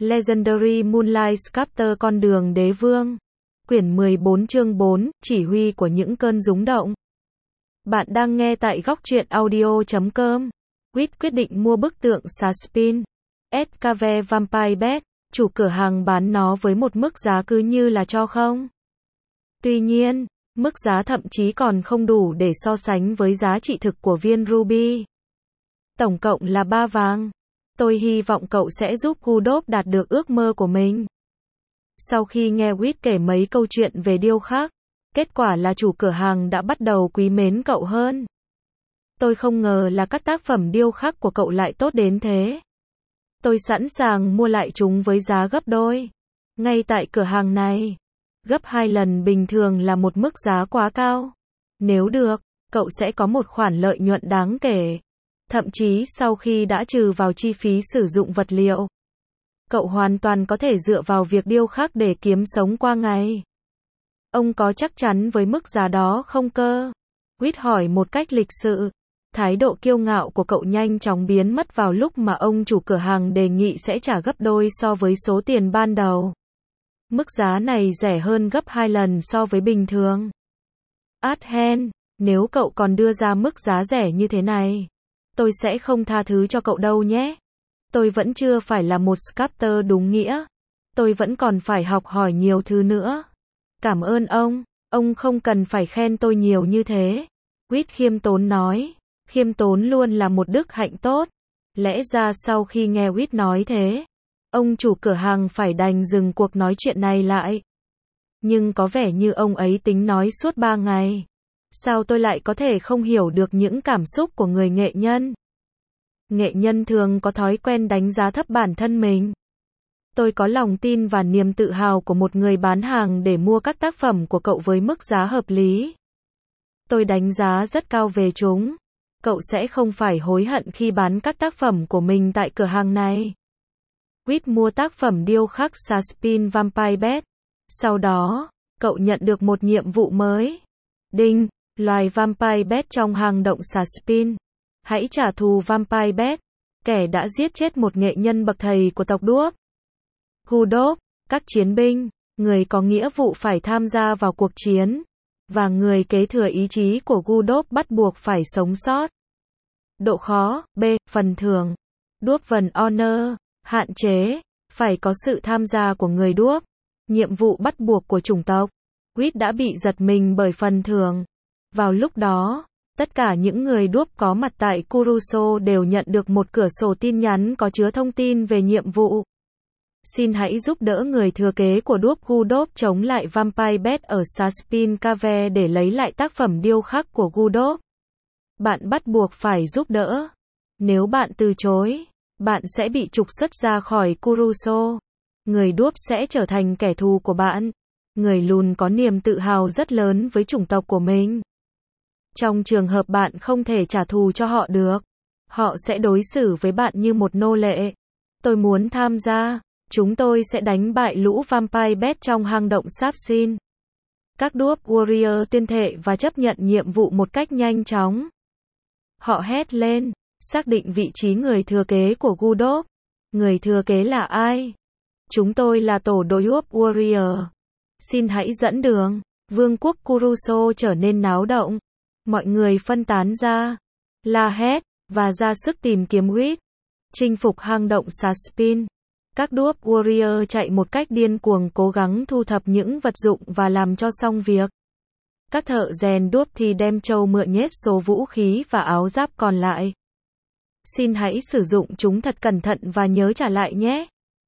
Legendary Moonlight Sculptor Con đường đế vương. Quyển 14 chương 4, chỉ huy của những cơn rúng động. Bạn đang nghe tại góc truyện audio.com. Quyết định mua bức tượng Saspin SKV Vampire Bed, chủ cửa hàng bán nó với một mức giá cứ như là cho không. Tuy nhiên, mức giá thậm chí còn không đủ để so sánh với giá trị thực của viên ruby. Tổng cộng là 3 vàng. Tôi hy vọng cậu sẽ giúp Gudop đạt được ước mơ của mình. Sau khi nghe Whit kể mấy câu chuyện về điêu khắc, kết quả là chủ cửa hàng đã bắt đầu quý mến cậu hơn. Tôi không ngờ là các tác phẩm điêu khắc của cậu lại tốt đến thế. Tôi sẵn sàng mua lại chúng với giá gấp đôi. Ngay tại cửa hàng này, gấp 2 lần bình thường là một mức giá quá cao. Nếu được, cậu sẽ có một khoản lợi nhuận đáng kể. Thậm chí sau khi đã trừ vào chi phí sử dụng vật liệu, cậu hoàn toàn có thể dựa vào việc điêu khắc để kiếm sống qua ngày. Ông có chắc chắn với mức giá đó không cơ? Whit hỏi một cách lịch sự. Thái độ kiêu ngạo của cậu nhanh chóng biến mất vào lúc mà ông chủ cửa hàng đề nghị sẽ trả gấp đôi so với số tiền ban đầu. Mức giá này rẻ hơn gấp 2 lần so với bình thường. Adhen, nếu cậu còn đưa ra mức giá rẻ như thế này, tôi sẽ không tha thứ cho cậu đâu nhé. Tôi vẫn chưa phải là một sculptor đúng nghĩa. Tôi vẫn còn phải học hỏi nhiều thứ nữa. Cảm ơn ông không cần phải khen tôi nhiều như thế. Whit khiêm tốn nói. Khiêm tốn luôn là một đức hạnh tốt. Lẽ ra sau khi nghe Whit nói thế, ông chủ cửa hàng phải đành dừng cuộc nói chuyện này lại. Nhưng có vẻ như ông ấy tính nói suốt 3 ngày. Sao tôi lại có thể không hiểu được những cảm xúc của người nghệ nhân? Nghệ nhân thường có thói quen đánh giá thấp bản thân mình. Tôi có lòng tin và niềm tự hào của một người bán hàng để mua các tác phẩm của cậu với mức giá hợp lý. Tôi đánh giá rất cao về chúng. Cậu sẽ không phải hối hận khi bán các tác phẩm của mình tại cửa hàng này. Whit mua tác phẩm điêu khắc Saspin Vampire Bed. Sau đó, cậu nhận được một nhiệm vụ mới. Đinh, loài Vampire Bed trong hang động Saspin. Hãy trả thù Vampire Bed, kẻ đã giết chết một nghệ nhân bậc thầy của tộc đuốc. Gudop, các chiến binh, người có nghĩa vụ phải tham gia vào cuộc chiến, và người kế thừa ý chí của Gudop bắt buộc phải sống sót. Độ khó, B, phần thưởng. Dwarven Honor, hạn chế, phải có sự tham gia của người đuốc. Nhiệm vụ bắt buộc của chủng tộc. Whit đã bị giật mình bởi phần thưởng. Vào lúc đó, tất cả những người đuốc có mặt tại Kuruso đều nhận được một cửa sổ tin nhắn có chứa thông tin về nhiệm vụ. Xin hãy giúp đỡ người thừa kế của đuốc Gudop chống lại Vampire Bed ở Saspin Cave để lấy lại tác phẩm điêu khắc của Gudop. Bạn bắt buộc phải giúp đỡ. Nếu bạn từ chối, bạn sẽ bị trục xuất ra khỏi Kuruso. Người đuốc sẽ trở thành kẻ thù của bạn. Người lùn có niềm tự hào rất lớn với chủng tộc của mình. Trong trường hợp bạn không thể trả thù cho họ được, họ sẽ đối xử với bạn như một nô lệ. Tôi muốn tham gia. Chúng tôi sẽ đánh bại lũ Vampire Bed trong hang động Saspin. Các Dwarf Warrior tuyên thệ và chấp nhận nhiệm vụ một cách nhanh chóng. Họ hét lên, xác định vị trí người thừa kế của Gudop. Người thừa kế là ai? Chúng tôi là tổ đội Dwarf Warrior. Xin hãy dẫn đường. Vương quốc Kuruso trở nên náo động. Mọi người phân tán ra, la hét, và ra sức tìm kiếm Whit. Chinh phục hang động Saspin. Các Dwarf Warrior chạy một cách điên cuồng cố gắng thu thập những vật dụng và làm cho xong việc. Các thợ rèn đuốc thì đem trâu mượn nhét số vũ khí và áo giáp còn lại. Xin hãy sử dụng chúng thật cẩn thận và nhớ trả lại nhé.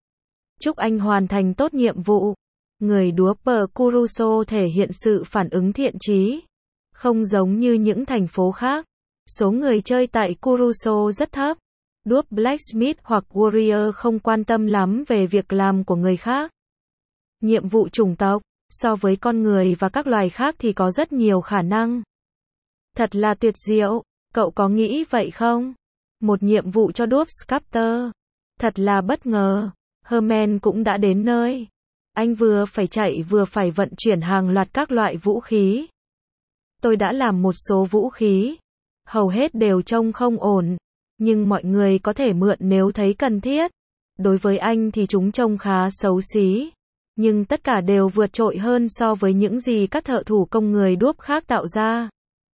Chúc anh hoàn thành tốt nhiệm vụ. Người đuốc Kuruso thể hiện sự phản ứng thiện chí. Không giống như những thành phố khác, số người chơi tại Kuruso rất thấp. Đuốc Blacksmith hoặc Warrior không quan tâm lắm về việc làm của người khác. Nhiệm vụ chủng tộc, so với con người và các loài khác thì có rất nhiều khả năng. Thật là tuyệt diệu, cậu có nghĩ vậy không? Một nhiệm vụ cho Dwarf Sculptor. Thật là bất ngờ. Herman cũng đã đến nơi. Anh vừa phải chạy vừa phải vận chuyển hàng loạt các loại vũ khí. Tôi đã làm một số vũ khí. Hầu hết đều trông không ổn. Nhưng mọi người có thể mượn nếu thấy cần thiết. Đối với anh thì chúng trông khá xấu xí. Nhưng tất cả đều vượt trội hơn so với những gì các thợ thủ công người đuốc khác tạo ra.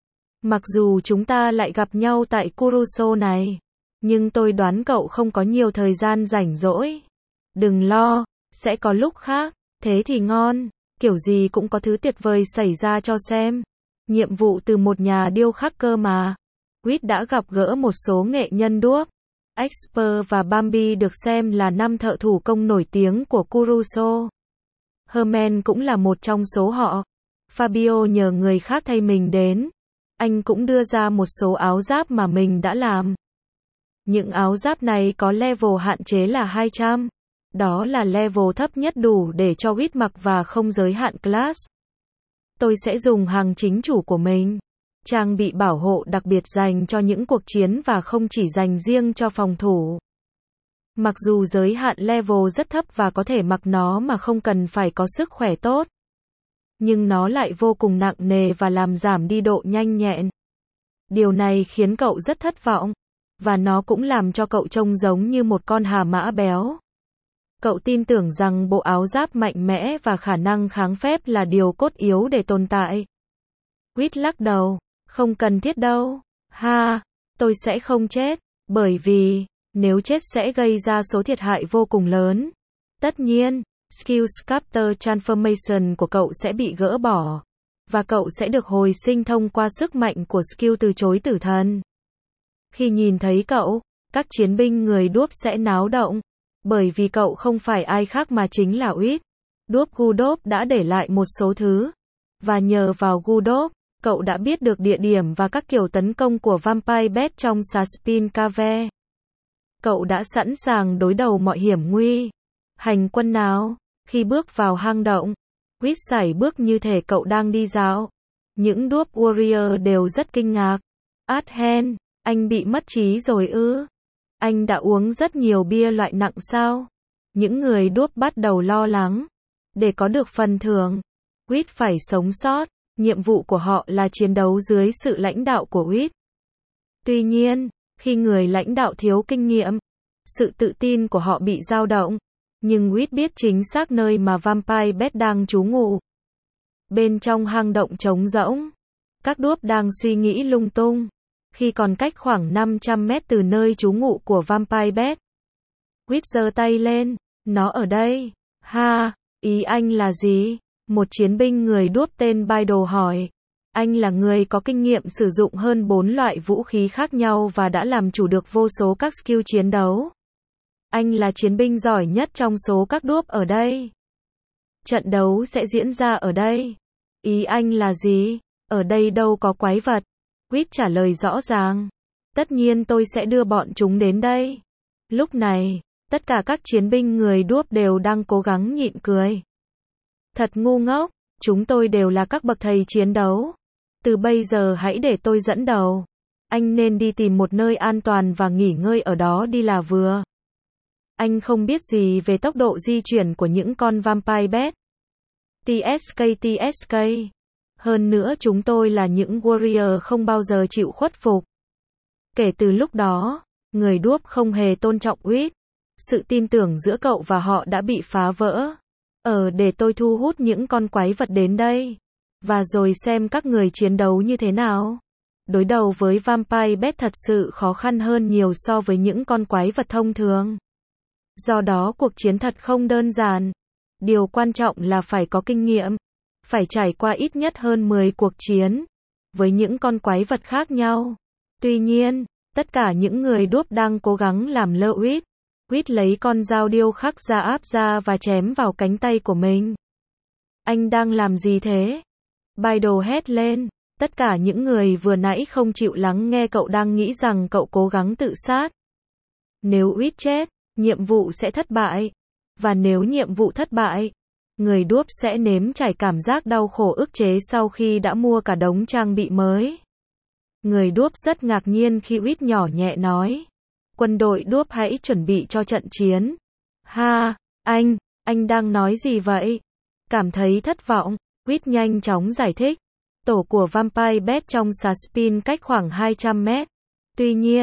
Mặc dù chúng ta lại gặp nhau tại Kuroso này, nhưng tôi đoán cậu không có nhiều thời gian rảnh rỗi. Đừng lo, sẽ có lúc khác, thế thì ngon, kiểu gì cũng có thứ tuyệt vời xảy ra cho xem. Nhiệm vụ từ một nhà điêu khắc cơ mà. Quýt đã gặp gỡ một số nghệ nhân đuốc. Expert và Bambi được xem là 5 thợ thủ công nổi tiếng của Kuroso. Herman cũng là một trong số họ. Fabio nhờ người khác thay mình đến. Anh cũng đưa ra một số áo giáp mà mình đã làm. Những áo giáp này có level hạn chế là 200. Đó là level thấp nhất đủ để cho Quýt mặc và không giới hạn class. Tôi sẽ dùng hàng chính chủ của mình. Trang bị bảo hộ đặc biệt dành cho những cuộc chiến và không chỉ dành riêng cho phòng thủ. Mặc dù giới hạn level rất thấp và có thể mặc nó mà không cần phải có sức khỏe tốt, nhưng nó lại vô cùng nặng nề và làm giảm đi độ nhanh nhẹn. Điều này khiến cậu rất thất vọng, và nó cũng làm cho cậu trông giống như một con hà mã béo. Cậu tin tưởng rằng bộ áo giáp mạnh mẽ và khả năng kháng phép là điều cốt yếu để tồn tại. Quýt lắc đầu, không cần thiết đâu. Ha, tôi sẽ không chết, bởi vì, nếu chết sẽ gây ra số thiệt hại vô cùng lớn. Tất nhiên, Skill Sculptor Transformation của cậu sẽ bị gỡ bỏ, và cậu sẽ được hồi sinh thông qua sức mạnh của skill từ chối tử thần. Khi nhìn thấy cậu, các chiến binh người đuốc sẽ náo động, bởi vì cậu không phải ai khác mà chính là Quýt. Đuốc Gudop đã để lại một số thứ, và nhờ vào Gudop, cậu đã biết được địa điểm và các kiểu tấn công của Vampire Bat trong Saspin Cave. Cậu đã sẵn sàng đối đầu mọi hiểm nguy. Hành quân nào? Khi bước vào hang động, Quýt sải bước như thể cậu đang đi dạo. Những đuốc warrior đều rất kinh ngạc. Adhen, anh bị mất trí rồi ư? Anh đã uống rất nhiều bia loại nặng sao? Những người đuốc bắt đầu lo lắng. Để có được phần thưởng, Quýt phải sống sót. Nhiệm vụ của họ là chiến đấu dưới sự lãnh đạo của Quýt. Tuy nhiên, khi người lãnh đạo thiếu kinh nghiệm, sự tự tin của họ bị dao động. Nhưng Quýt biết chính xác nơi mà Vampire Bat đang trú ngụ. Bên trong hang động trống rỗng, các đuốc đang suy nghĩ lung tung. Khi còn cách khoảng 500 mét từ nơi trú ngụ của Vampire Bat, Quýt giơ tay lên, nó ở đây. Ha, ý anh là gì? Một chiến binh người đuốc tên Baido hỏi. Anh là người có kinh nghiệm sử dụng hơn 4 loại vũ khí khác nhau và đã làm chủ được vô số các skill chiến đấu. Anh là chiến binh giỏi nhất trong số các đuốc ở đây. Trận đấu sẽ diễn ra ở đây. Ý anh là gì? Ở đây đâu có quái vật. Quýt trả lời rõ ràng. Tất nhiên tôi sẽ đưa bọn chúng đến đây. Lúc này, tất cả các chiến binh người đuốc đều đang cố gắng nhịn cười. Thật ngu ngốc, chúng tôi đều là các bậc thầy chiến đấu. Từ bây giờ hãy để tôi dẫn đầu. Anh nên đi tìm một nơi an toàn và nghỉ ngơi ở đó đi là vừa. Anh không biết gì về tốc độ di chuyển của những con Vampire Bat. TSK. Hơn nữa chúng tôi là những warrior không bao giờ chịu khuất phục. Kể từ lúc đó, người đuốc không hề tôn trọng Quýt. Sự tin tưởng giữa cậu và họ đã bị phá vỡ. Để tôi thu hút những con quái vật đến đây. Và rồi xem các người chiến đấu như thế nào. Đối đầu với Vampire Bat thật sự khó khăn hơn nhiều so với những con quái vật thông thường. Do đó cuộc chiến thật không đơn giản. Điều quan trọng là phải có kinh nghiệm. Phải trải qua ít nhất hơn 10 cuộc chiến. Với những con quái vật khác nhau. Tuy nhiên, tất cả những người đuốc đang cố gắng làm lơ Quýt. Quýt lấy con dao điêu khắc ra áp ra và chém vào cánh tay của mình. Anh đang làm gì thế? Baido hét lên. Tất cả những người vừa nãy không chịu lắng nghe cậu đang nghĩ rằng cậu cố gắng tự sát. Nếu Quýt chết, nhiệm vụ sẽ thất bại. Và nếu nhiệm vụ thất bại, người đuốc sẽ nếm trải cảm giác đau khổ ức chế sau khi đã mua cả đống trang bị mới. Người đuốc rất ngạc nhiên khi Quýt nhỏ nhẹ nói. Quân đội đuốc hãy chuẩn bị cho trận chiến. Ha, anh đang nói gì vậy? Cảm thấy thất vọng, Quýt nhanh chóng giải thích. Tổ của Vampire Bat trong Saspin cách khoảng 200 mét. Tuy nhiên,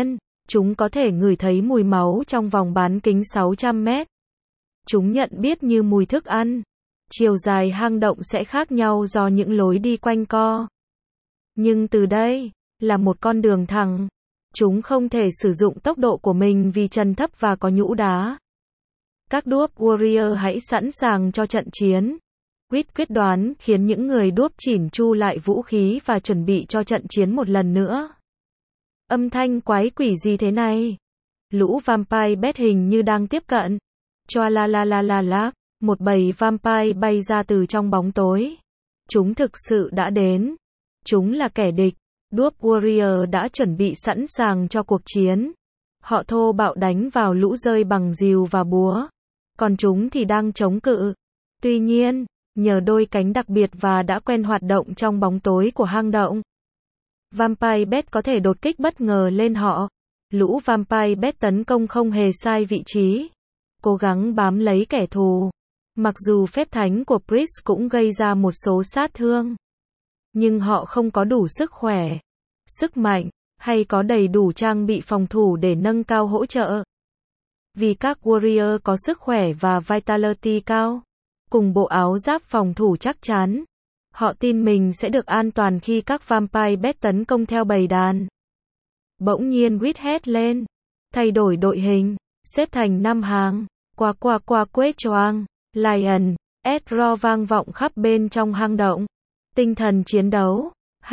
Chúng có thể ngửi thấy mùi máu trong vòng bán kính 600 mét. Chúng nhận biết như mùi thức ăn. Chiều dài hang động sẽ khác nhau do những lối đi quanh co. Nhưng từ đây, là một con đường thẳng. Chúng không thể sử dụng tốc độ của mình vì trần thấp và có nhũ đá. Các Dwarf Warrior hãy sẵn sàng cho trận chiến. Quyết đoán khiến những người Dwarf chỉn chu lại vũ khí và chuẩn bị cho trận chiến một lần nữa. Âm thanh quái quỷ gì thế này? Lũ vampire bét hình như đang tiếp cận. Choa la la la la la, một bầy vampire bay ra từ trong bóng tối. Chúng thực sự đã đến. Chúng là kẻ địch. Dwarf Warrior đã chuẩn bị sẵn sàng cho cuộc chiến. Họ thô bạo đánh vào lũ rơi bằng rìu và búa. Còn chúng thì đang chống cự. Tuy nhiên, nhờ đôi cánh đặc biệt và đã quen hoạt động trong bóng tối của hang động, Vampire Bat có thể đột kích bất ngờ lên họ. Lũ Vampire Bat tấn công không hề sai vị trí. Cố gắng bám lấy kẻ thù. Mặc dù phép thánh của Priest cũng gây ra một số sát thương. Nhưng họ không có đủ sức khỏe, sức mạnh, hay có đầy đủ trang bị phòng thủ để nâng cao hỗ trợ. Vì các Warrior có sức khỏe và Vitality cao, cùng bộ áo giáp phòng thủ chắc chắn, họ tin mình sẽ được an toàn khi các Vampire Bat tấn công theo bầy đàn. Bỗng nhiên Wit hét lên, thay đổi đội hình, xếp thành 5 hàng, qua quét choang, Lion, Edro vang vọng khắp bên trong hang động. Tinh thần chiến đấu,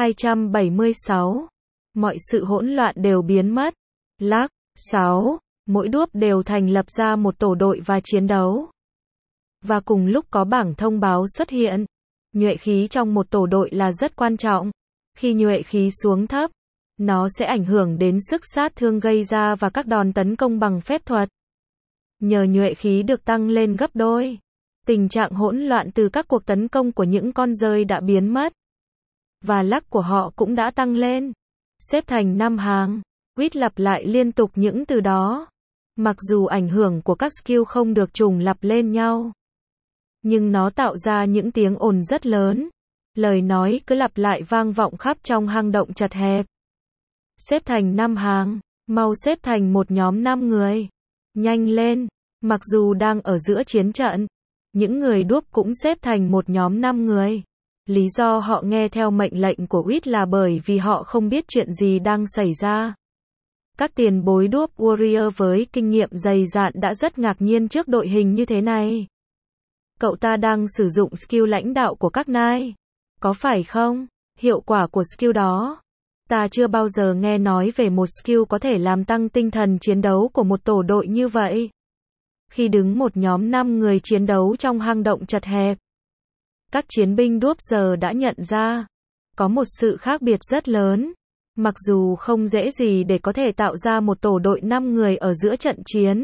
276. Mọi sự hỗn loạn đều biến mất. Lắc, 6. Mỗi Dwarf đều thành lập ra một tổ đội và chiến đấu. Và cùng lúc có bảng thông báo xuất hiện. Nhuệ khí trong một tổ đội là rất quan trọng. Khi nhuệ khí xuống thấp, nó sẽ ảnh hưởng đến sức sát thương gây ra và các đòn tấn công bằng phép thuật. Nhờ nhuệ khí được tăng lên gấp đôi, tình trạng hỗn loạn từ các cuộc tấn công của những con rơi đã biến mất. Và lắc của họ cũng đã tăng lên. Xếp thành 5 hàng. Quýt lặp lại liên tục những từ đó. Mặc dù ảnh hưởng của các skill không được trùng lặp lên nhau, nhưng nó tạo ra những tiếng ồn rất lớn. Lời nói cứ lặp lại vang vọng khắp trong hang động chật hẹp. Xếp thành 5 hàng. Mau xếp thành một nhóm 5 người. Nhanh lên. Mặc dù đang ở giữa chiến trận, những người Dwarf cũng xếp thành một nhóm 5 người. Lý do họ nghe theo mệnh lệnh của Wit là bởi vì họ không biết chuyện gì đang xảy ra. Các tiền bối Dwarf Warrior với kinh nghiệm dày dạn đã rất ngạc nhiên trước đội hình như thế này. Cậu ta đang sử dụng skill lãnh đạo của các nai. Có phải không? Hiệu quả của skill đó. Ta chưa bao giờ nghe nói về một skill có thể làm tăng tinh thần chiến đấu của một tổ đội như vậy. Khi đứng một nhóm 5 người chiến đấu trong hang động chật hẹp, các chiến binh Dwarf giờ đã nhận ra, có một sự khác biệt rất lớn. Mặc dù không dễ gì để có thể tạo ra một tổ đội 5 người ở giữa trận chiến,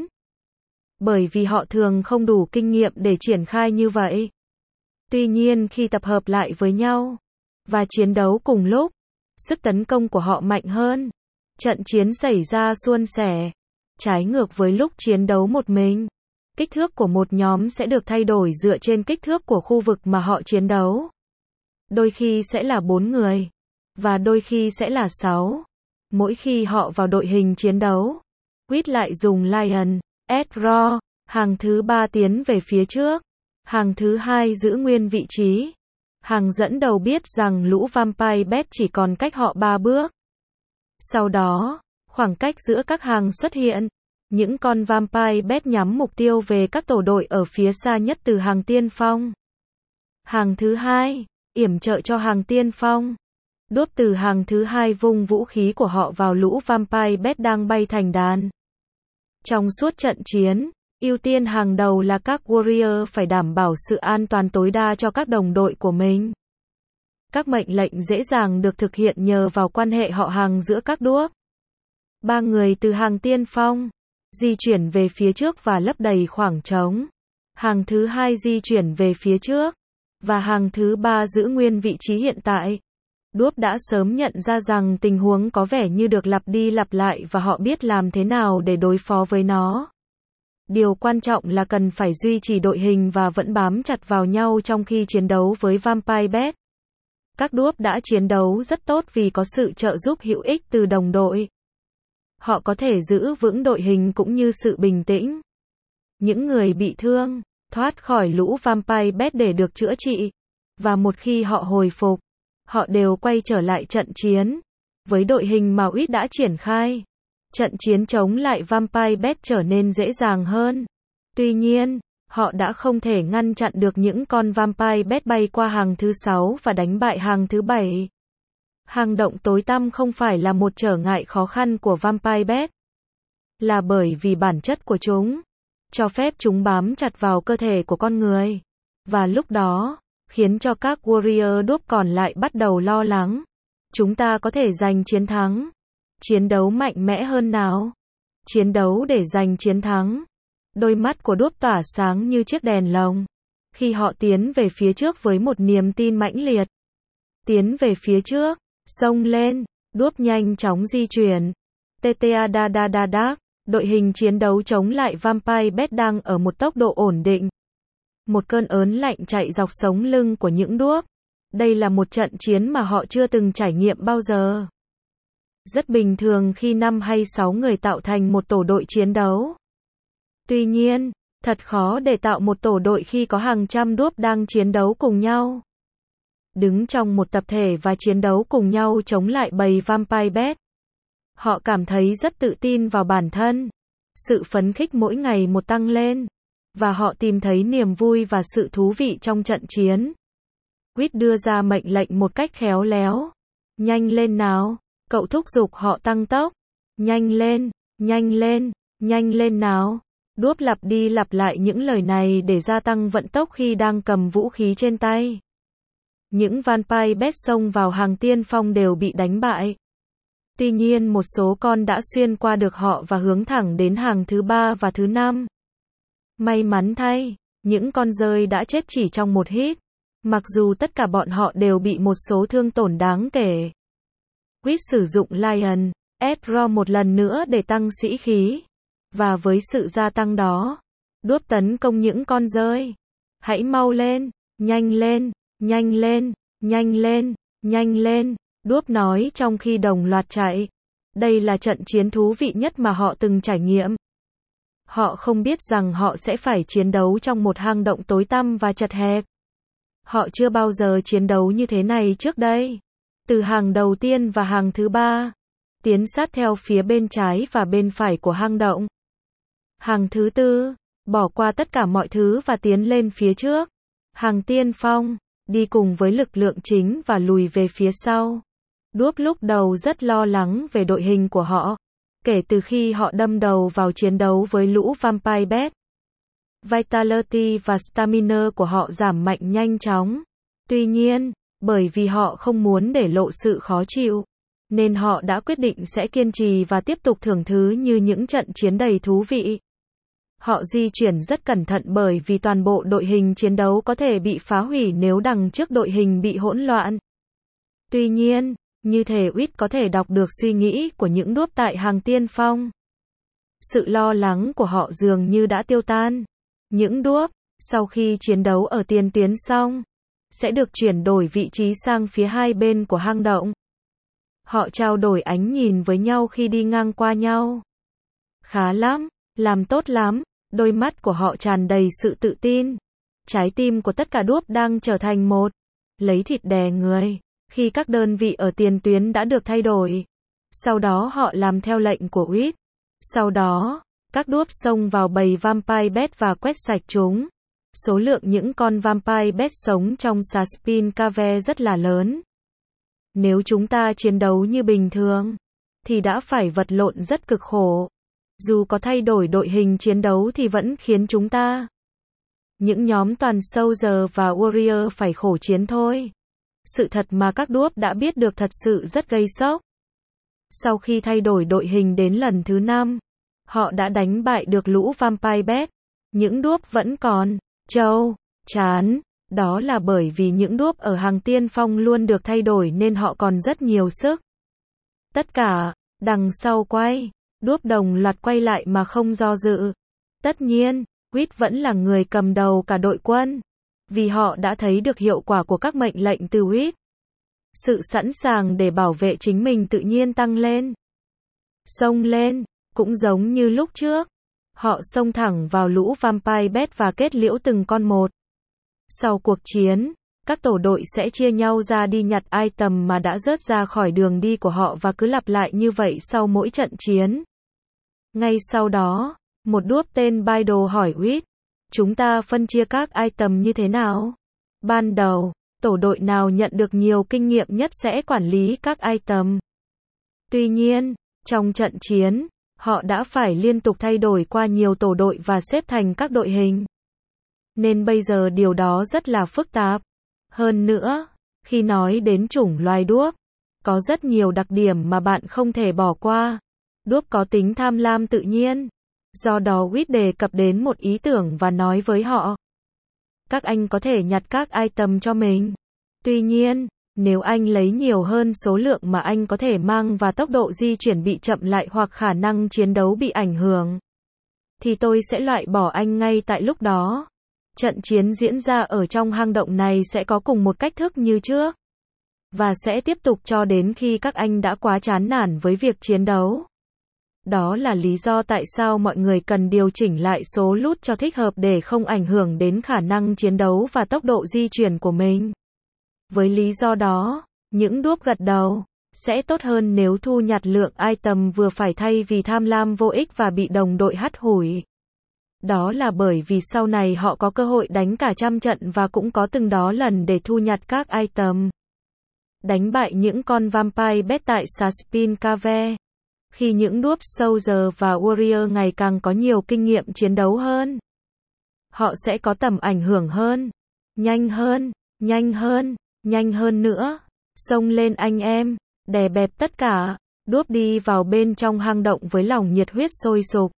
bởi vì họ thường không đủ kinh nghiệm để triển khai như vậy. Tuy nhiên khi tập hợp lại với nhau, và chiến đấu cùng lúc, sức tấn công của họ mạnh hơn. Trận chiến xảy ra suôn sẻ. Trái ngược với lúc chiến đấu một mình. Kích thước của một nhóm sẽ được thay đổi dựa trên kích thước của khu vực mà họ chiến đấu. Đôi khi sẽ là 4 người, và đôi khi sẽ là 6. Mỗi khi họ vào đội hình chiến đấu, Quýt lại dùng Lion, Edro, hàng thứ 3 tiến về phía trước, hàng thứ 2 giữ nguyên vị trí. Hàng dẫn đầu biết rằng lũ Vampire Bat chỉ còn cách họ 3 bước. Sau đó, khoảng cách giữa các hàng xuất hiện. Những con Vampire Bat nhắm mục tiêu về các tổ đội ở phía xa nhất từ hàng tiên phong. Hàng thứ 2, yểm trợ cho hàng tiên phong. Đốt từ hàng thứ 2 vung vũ khí của họ vào lũ Vampire Bat đang bay thành đàn. Trong suốt trận chiến, ưu tiên hàng đầu là các Warrior phải đảm bảo sự an toàn tối đa cho các đồng đội của mình. Các mệnh lệnh dễ dàng được thực hiện nhờ vào quan hệ họ hàng giữa các Dwarf. 3 người từ hàng tiên phong di chuyển về phía trước và lấp đầy khoảng trống. Hàng thứ 2 di chuyển về phía trước, và hàng thứ 3 giữ nguyên vị trí hiện tại. Dwarf đã sớm nhận ra rằng tình huống có vẻ như được lặp đi lặp lại và họ biết làm thế nào để đối phó với nó. Điều quan trọng là cần phải duy trì đội hình và vẫn bám chặt vào nhau trong khi chiến đấu với Vampire Bat. Các Dwarf đã chiến đấu rất tốt vì có sự trợ giúp hữu ích từ đồng đội. Họ có thể giữ vững đội hình cũng như sự bình tĩnh. Những người bị thương, thoát khỏi lũ Vampire Bat để được chữa trị. Và một khi họ hồi phục, họ đều quay trở lại trận chiến. Với đội hình mà Uýt đã triển khai, trận chiến chống lại Vampire Bat trở nên dễ dàng hơn. Tuy nhiên, họ đã không thể ngăn chặn được những con Vampire Bat bay qua hàng thứ 6 và đánh bại hàng thứ 7. Hang động tối tăm không phải là một trở ngại khó khăn của Vampire Bat, là bởi vì bản chất của chúng cho phép chúng bám chặt vào cơ thể của con người. Và lúc đó, khiến cho các Warrior đốp còn lại bắt đầu lo lắng. Chúng ta có thể giành chiến thắng. Chiến đấu mạnh mẽ hơn nào? Chiến đấu để giành chiến thắng. Đôi mắt của đốp tỏa sáng như chiếc đèn lồng. Khi họ tiến về phía trước với một niềm tin mãnh liệt. Tiến về phía trước, xông lên, đốp nhanh chóng di chuyển. TTA da da da da. Đội hình chiến đấu chống lại Vampire Bat đang ở một tốc độ ổn định. Một cơn ớn lạnh chạy dọc sống lưng của những đốp. Đây là một trận chiến mà họ chưa từng trải nghiệm bao giờ. Rất bình thường khi 5 hay 6 người tạo thành một tổ đội chiến đấu. Tuy nhiên, thật khó để tạo một tổ đội khi có hàng trăm đốp đang chiến đấu cùng nhau. Đứng trong một tập thể và chiến đấu cùng nhau chống lại bầy Vampire Bat. Họ cảm thấy rất tự tin vào bản thân. Sự phấn khích mỗi ngày một tăng lên. Và họ tìm thấy niềm vui và sự thú vị trong trận chiến. Uýt đưa ra mệnh lệnh một cách khéo léo. Nhanh lên nào. Cậu thúc giục họ tăng tốc. Nhanh lên, nhanh lên, nhanh lên nào. Đốp lặp đi lặp lại những lời này để gia tăng vận tốc khi đang cầm vũ khí trên tay. Những Vampire Bat xông vào hàng tiên phong đều bị đánh bại. Tuy nhiên một số con đã xuyên qua được họ và hướng thẳng đến hàng thứ 3 và thứ 5. May mắn thay, những con rơi đã chết chỉ trong một hit. Mặc dù tất cả bọn họ đều bị một số thương tổn đáng kể. Uýt sử dụng Lion Edro một lần nữa để tăng sĩ khí. Và với sự gia tăng đó, đốp tấn công những con rơi. Hãy mau lên, nhanh lên, nhanh lên, nhanh lên, nhanh lên, đốp nói trong khi đồng loạt chạy. Đây là trận chiến thú vị nhất mà họ từng trải nghiệm. Họ không biết rằng họ sẽ phải chiến đấu trong một hang động tối tăm và chật hẹp. Họ chưa bao giờ chiến đấu như thế này trước đây. Từ hàng đầu tiên và hàng thứ 3, tiến sát theo phía bên trái và bên phải của hang động. Hàng thứ 4, bỏ qua tất cả mọi thứ và tiến lên phía trước. Hàng tiên phong, đi cùng với lực lượng chính và lùi về phía sau. Đốp lúc đầu rất lo lắng về đội hình của họ. Kể từ khi họ đâm đầu vào chiến đấu với lũ Vampire Bat, Vitality và Stamina của họ giảm mạnh nhanh chóng. Tuy nhiên, bởi vì họ không muốn để lộ sự khó chịu, nên họ đã quyết định sẽ kiên trì và tiếp tục thưởng thứ như những trận chiến đầy thú vị. Họ di chuyển rất cẩn thận bởi vì toàn bộ đội hình chiến đấu có thể bị phá hủy nếu đằng trước đội hình bị hỗn loạn. Tuy nhiên, như thể Uýt có thể đọc được suy nghĩ của những đốp tại hàng tiên phong. Sự lo lắng của họ dường như đã tiêu tan. Những đốp, sau khi chiến đấu ở tiền tuyến xong, sẽ được chuyển đổi vị trí sang phía hai bên của hang động. Họ trao đổi ánh nhìn với nhau khi đi ngang qua nhau. Khá lắm, làm tốt lắm, đôi mắt của họ tràn đầy sự tự tin. Trái tim của tất cả đốp đang trở thành một. Lấy thịt đè người. Khi các đơn vị ở tiền tuyến đã được thay đổi. Sau đó họ làm theo lệnh của Uýt. Sau đó, các đốp xông vào bầy Vampire Bat và quét sạch chúng. Số lượng những con Vampire Bat sống trong Saspin Cave rất là lớn. Nếu chúng ta chiến đấu như bình thường, thì đã phải vật lộn rất cực khổ. Dù có thay đổi đội hình chiến đấu thì vẫn khiến chúng ta, những nhóm toàn Soldier và Warrior phải khổ chiến thôi. Sự thật mà các đốp đã biết được thật sự rất gây sốc. Sau khi thay đổi đội hình đến lần thứ 5, họ đã đánh bại được lũ Vampire Bat. Những đốp vẫn còn chán. Đó là bởi vì những đốp ở hàng tiên phong luôn được thay đổi nên họ còn rất nhiều sức. Tất cả, đằng sau quay, đốp đồng loạt quay lại mà không do dự. Tất nhiên, Uýt vẫn là người cầm đầu cả đội quân. Vì họ đã thấy được hiệu quả của các mệnh lệnh từ Uýt. Sự sẵn sàng để bảo vệ chính mình tự nhiên tăng lên. Xông lên, cũng giống như lúc trước. Họ xông thẳng vào lũ Vampire Bet và kết liễu từng con một. Sau cuộc chiến, các tổ đội sẽ chia nhau ra đi nhặt item mà đã rớt ra khỏi đường đi của họ và cứ lặp lại như vậy sau mỗi trận chiến. Ngay sau đó, một đuốc tên Bidle hỏi Wit, chúng ta phân chia các item như thế nào? Ban đầu, tổ đội nào nhận được nhiều kinh nghiệm nhất sẽ quản lý các item. Tuy nhiên, trong trận chiến, họ đã phải liên tục thay đổi qua nhiều tổ đội và xếp thành các đội hình. Nên bây giờ điều đó rất là phức tạp. Hơn nữa, khi nói đến chủng loài đuốc, có rất nhiều đặc điểm mà bạn không thể bỏ qua. Đuốc có tính tham lam tự nhiên. Do đó Wit đề cập đến một ý tưởng và nói với họ. Các anh có thể nhặt các item cho mình. Tuy nhiên, nếu anh lấy nhiều hơn số lượng mà anh có thể mang và tốc độ di chuyển bị chậm lại hoặc khả năng chiến đấu bị ảnh hưởng, thì tôi sẽ loại bỏ anh ngay tại lúc đó. Trận chiến diễn ra ở trong hang động này sẽ có cùng một cách thức như trước. Và sẽ tiếp tục cho đến khi các anh đã quá chán nản với việc chiến đấu. Đó là lý do tại sao mọi người cần điều chỉnh lại số loot cho thích hợp để không ảnh hưởng đến khả năng chiến đấu và tốc độ di chuyển của mình. Với lý do đó, những đuốc gật đầu, sẽ tốt hơn nếu thu nhặt lượng item vừa phải thay vì tham lam vô ích và bị đồng đội hắt hủi. Đó là bởi vì sau này họ có cơ hội đánh cả trăm trận và cũng có từng đó lần để thu nhặt các item. Đánh bại những con Vampire Bet tại Saspin Cave. Khi những đuốc Soldier và Warrior ngày càng có nhiều kinh nghiệm chiến đấu hơn, họ sẽ có tầm ảnh hưởng hơn. Nhanh hơn, nhanh hơn, nhanh hơn nữa. Xông lên anh em, đè bẹp tất cả. Đuốc đi vào bên trong hang động với lòng nhiệt huyết sôi sục.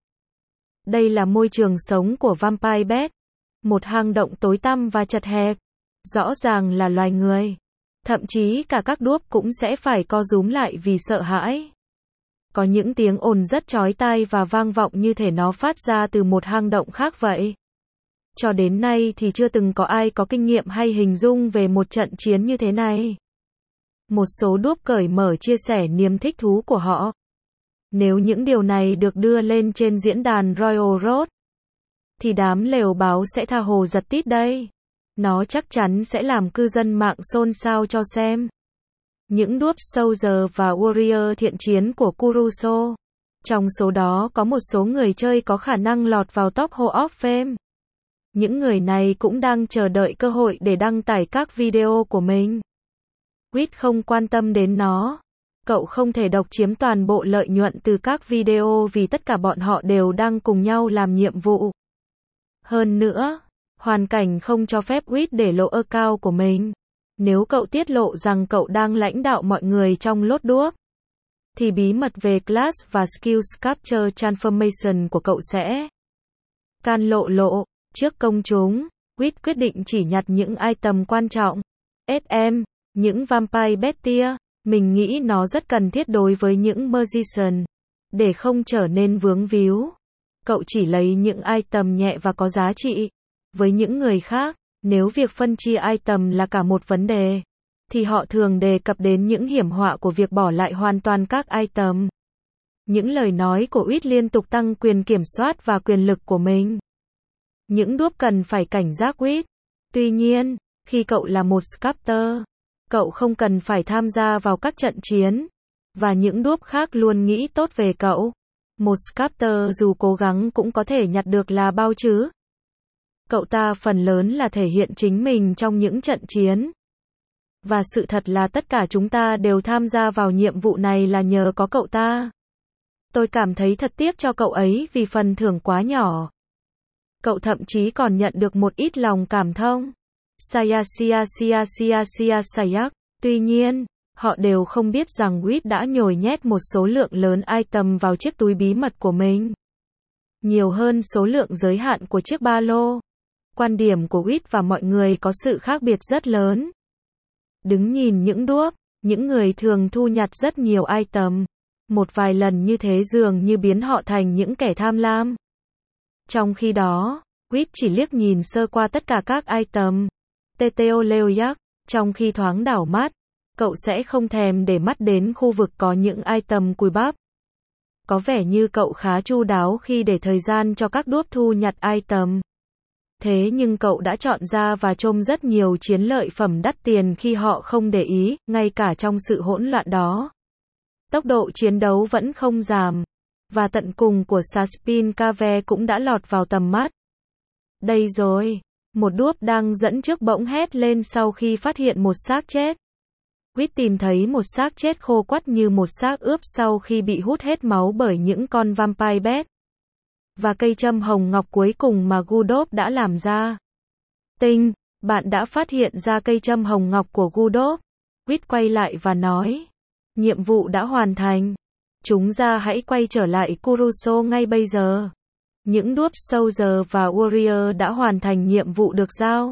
Đây là môi trường sống của Vampire Bet. Một hang động tối tăm và chật hẹp. Rõ ràng là loài người. Thậm chí cả các đuốc cũng sẽ phải co rúm lại vì sợ hãi. Có những tiếng ồn rất chói tai và vang vọng như thể nó phát ra từ một hang động khác vậy. Cho đến nay thì chưa từng có ai có kinh nghiệm hay hình dung về một trận chiến như thế này. Một số đuốc cởi mở chia sẻ niềm thích thú của họ. Nếu những điều này được đưa lên trên diễn đàn Royal Road, thì đám lều báo sẽ tha hồ giật tít đây. Nó chắc chắn sẽ làm cư dân mạng xôn xao cho xem. Những đuốc Soldier và Warrior thiện chiến của Kuruso. Trong số đó có một số người chơi có khả năng lọt vào top Hall of Fame. Những người này cũng đang chờ đợi cơ hội để đăng tải các video của mình. Wit không quan tâm đến nó. Cậu không thể độc chiếm toàn bộ lợi nhuận từ các video vì tất cả bọn họ đều đang cùng nhau làm nhiệm vụ. Hơn nữa, hoàn cảnh không cho phép Wit để lộ account của mình. Nếu cậu tiết lộ rằng cậu đang lãnh đạo mọi người trong lốt đuốc, thì bí mật về class và skills capture transformation của cậu sẽ lộ trước công chúng. Wit quyết định chỉ nhặt những item quan trọng. SM, những Vampire Bet tier, mình nghĩ nó rất cần thiết đối với những Magician, để không trở nên vướng víu. Cậu chỉ lấy những item nhẹ và có giá trị. Với những người khác, nếu việc phân chia item là cả một vấn đề, thì họ thường đề cập đến những hiểm họa của việc bỏ lại hoàn toàn các item. Những lời nói của Wit liên tục tăng quyền kiểm soát và quyền lực của mình. Những đuốc cần phải cảnh giác Wit. Tuy nhiên, khi cậu là một sculptor, cậu không cần phải tham gia vào các trận chiến. Và những đuốc khác luôn nghĩ tốt về cậu. Một sculptor dù cố gắng cũng có thể nhặt được là bao chứ. Cậu ta phần lớn là thể hiện chính mình trong những trận chiến. Và sự thật là tất cả chúng ta đều tham gia vào nhiệm vụ này là nhờ có cậu ta. Tôi cảm thấy thật tiếc cho cậu ấy vì phần thưởng quá nhỏ. Cậu thậm chí còn nhận được một ít lòng cảm thông. Sayak. Tuy nhiên, họ đều không biết rằng Wit đã nhồi nhét một số lượng lớn item vào chiếc túi bí mật của mình. Nhiều hơn số lượng giới hạn của chiếc ba lô. Quan điểm của Wit và mọi người có sự khác biệt rất lớn. Đứng nhìn những đuốc, những người thường thu nhặt rất nhiều item. Một vài lần như thế dường như biến họ thành những kẻ tham lam. Trong khi đó, Wit chỉ liếc nhìn sơ qua tất cả các item. Teteo Leoyak, trong khi thoáng đảo mắt, cậu sẽ không thèm để mắt đến khu vực có những item cùi bắp. Có vẻ như cậu khá chu đáo khi để thời gian cho các đốp thu nhặt item. Thế nhưng cậu đã chọn ra và chôm rất nhiều chiến lợi phẩm đắt tiền khi họ không để ý, ngay cả trong sự hỗn loạn đó. Tốc độ chiến đấu vẫn không giảm. Và tận cùng của Saspin Cave cũng đã lọt vào tầm mắt. Đây rồi. Một đốp đang dẫn trước bỗng hét lên sau khi phát hiện một xác chết. Quýt tìm thấy một xác chết khô quắt như một xác ướp sau khi bị hút hết máu bởi những con vampire bat. Và cây châm hồng ngọc cuối cùng mà Gudop đã làm ra. Tinh, bạn đã phát hiện ra cây châm hồng ngọc của Gudop. Quýt quay lại và nói. Nhiệm vụ đã hoàn thành. Chúng ta hãy quay trở lại Kuruso ngay bây giờ. Những đốp Soldier và Warrior đã hoàn thành nhiệm vụ được giao.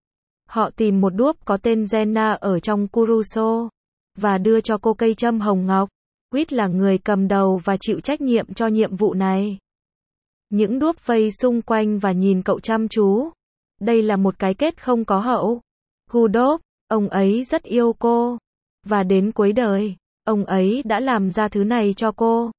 Họ tìm một đốp có tên Zena ở trong Kuruso. Và đưa cho cô cây châm hồng ngọc. Quýt là người cầm đầu và chịu trách nhiệm cho nhiệm vụ này. Những đốp vây xung quanh và nhìn cậu chăm chú. Đây là một cái kết không có hậu. Gudop, ông ấy rất yêu cô. Và đến cuối đời, ông ấy đã làm ra thứ này cho cô.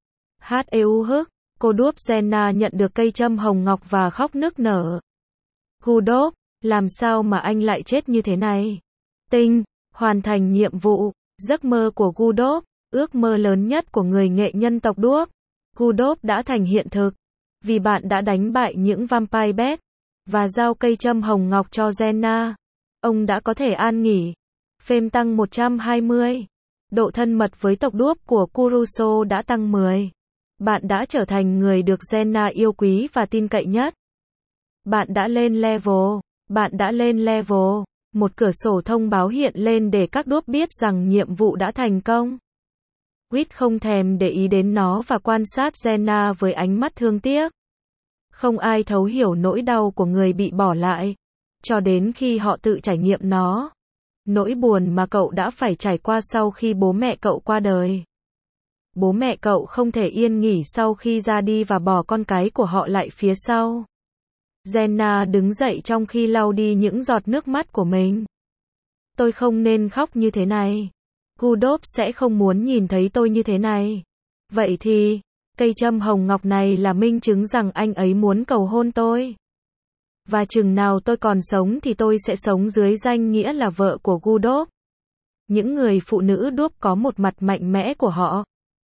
Hức, cô đốp Zena nhận được cây châm hồng ngọc và khóc nức nở. Gudop, làm sao mà anh lại chết như thế này? Tinh, hoàn thành nhiệm vụ, giấc mơ của Gudop, ước mơ lớn nhất của người nghệ nhân tộc đốp. Gudop đã thành hiện thực. Vì bạn đã đánh bại những vampire bat và giao cây châm hồng ngọc cho Zena. Ông đã có thể an nghỉ. Phêm tăng 120. Độ thân mật với tộc đốp của Kuruso đã tăng 10. Bạn đã trở thành người được Zena yêu quý và tin cậy nhất. Bạn đã lên level. Bạn đã lên level. Một cửa sổ thông báo hiện lên để các đốp biết rằng nhiệm vụ đã thành công. Quýt không thèm để ý đến nó và quan sát Zena với ánh mắt thương tiếc. Không ai thấu hiểu nỗi đau của người bị bỏ lại, cho đến khi họ tự trải nghiệm nó. Nỗi buồn mà cậu đã phải trải qua sau khi bố mẹ cậu qua đời. Bố mẹ cậu không thể yên nghỉ sau khi ra đi và bỏ con cái của họ lại phía sau. Zena đứng dậy trong khi lau đi những giọt nước mắt của mình. Tôi không nên khóc như thế này. Gudop sẽ không muốn nhìn thấy tôi như thế này. Vậy thì, cây châm hồng ngọc này là minh chứng rằng anh ấy muốn cầu hôn tôi. Và chừng nào tôi còn sống thì tôi sẽ sống dưới danh nghĩa là vợ của Gudop. Những người phụ nữ đốp có một mặt mạnh mẽ của họ.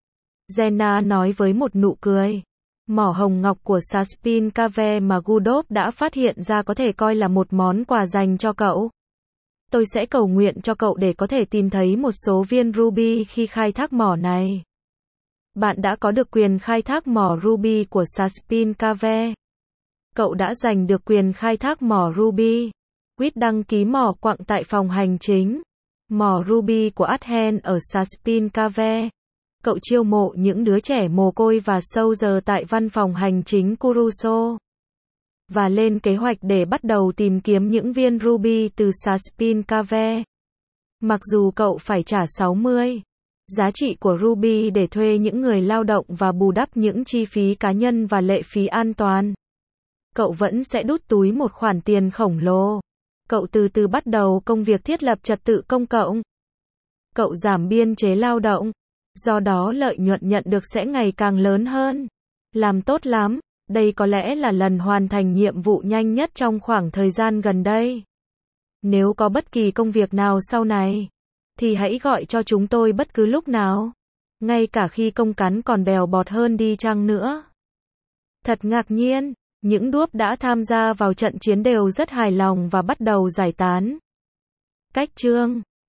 Zena nói với một nụ cười. Mỏ hồng ngọc của Saspin Cave mà Gudop đã phát hiện ra có thể coi là một món quà dành cho cậu. Tôi sẽ cầu nguyện cho cậu để có thể tìm thấy một số viên ruby khi khai thác mỏ này. Bạn đã có được quyền khai thác mỏ ruby của Saspin Cave. Cậu đã giành được quyền khai thác mỏ ruby. Quýt đăng ký mỏ quặng tại phòng hành chính. Mỏ ruby của Athen ở Saspin Cave. Cậu chiêu mộ những đứa trẻ mồ côi và soldier tại văn phòng hành chính Kuruso. Và lên kế hoạch để bắt đầu tìm kiếm những viên ruby từ Saspin Cave. Mặc dù cậu phải trả 60 giá trị của ruby để thuê những người lao động và bù đắp những chi phí cá nhân và lệ phí an toàn, cậu vẫn sẽ đút túi một khoản tiền khổng lồ. Cậu từ từ bắt đầu công việc thiết lập trật tự công cộng. Cậu giảm biên chế lao động. Do đó lợi nhuận nhận được sẽ ngày càng lớn hơn. Làm tốt lắm. Đây có lẽ là lần hoàn thành nhiệm vụ nhanh nhất trong khoảng thời gian gần đây. Nếu có bất kỳ công việc nào sau này, thì hãy gọi cho chúng tôi bất cứ lúc nào. Ngay cả khi công cắn còn bèo bọt hơn đi chăng nữa. Thật ngạc nhiên, những đốp đã tham gia vào trận chiến đều rất hài lòng và bắt đầu giải tán. Cách chương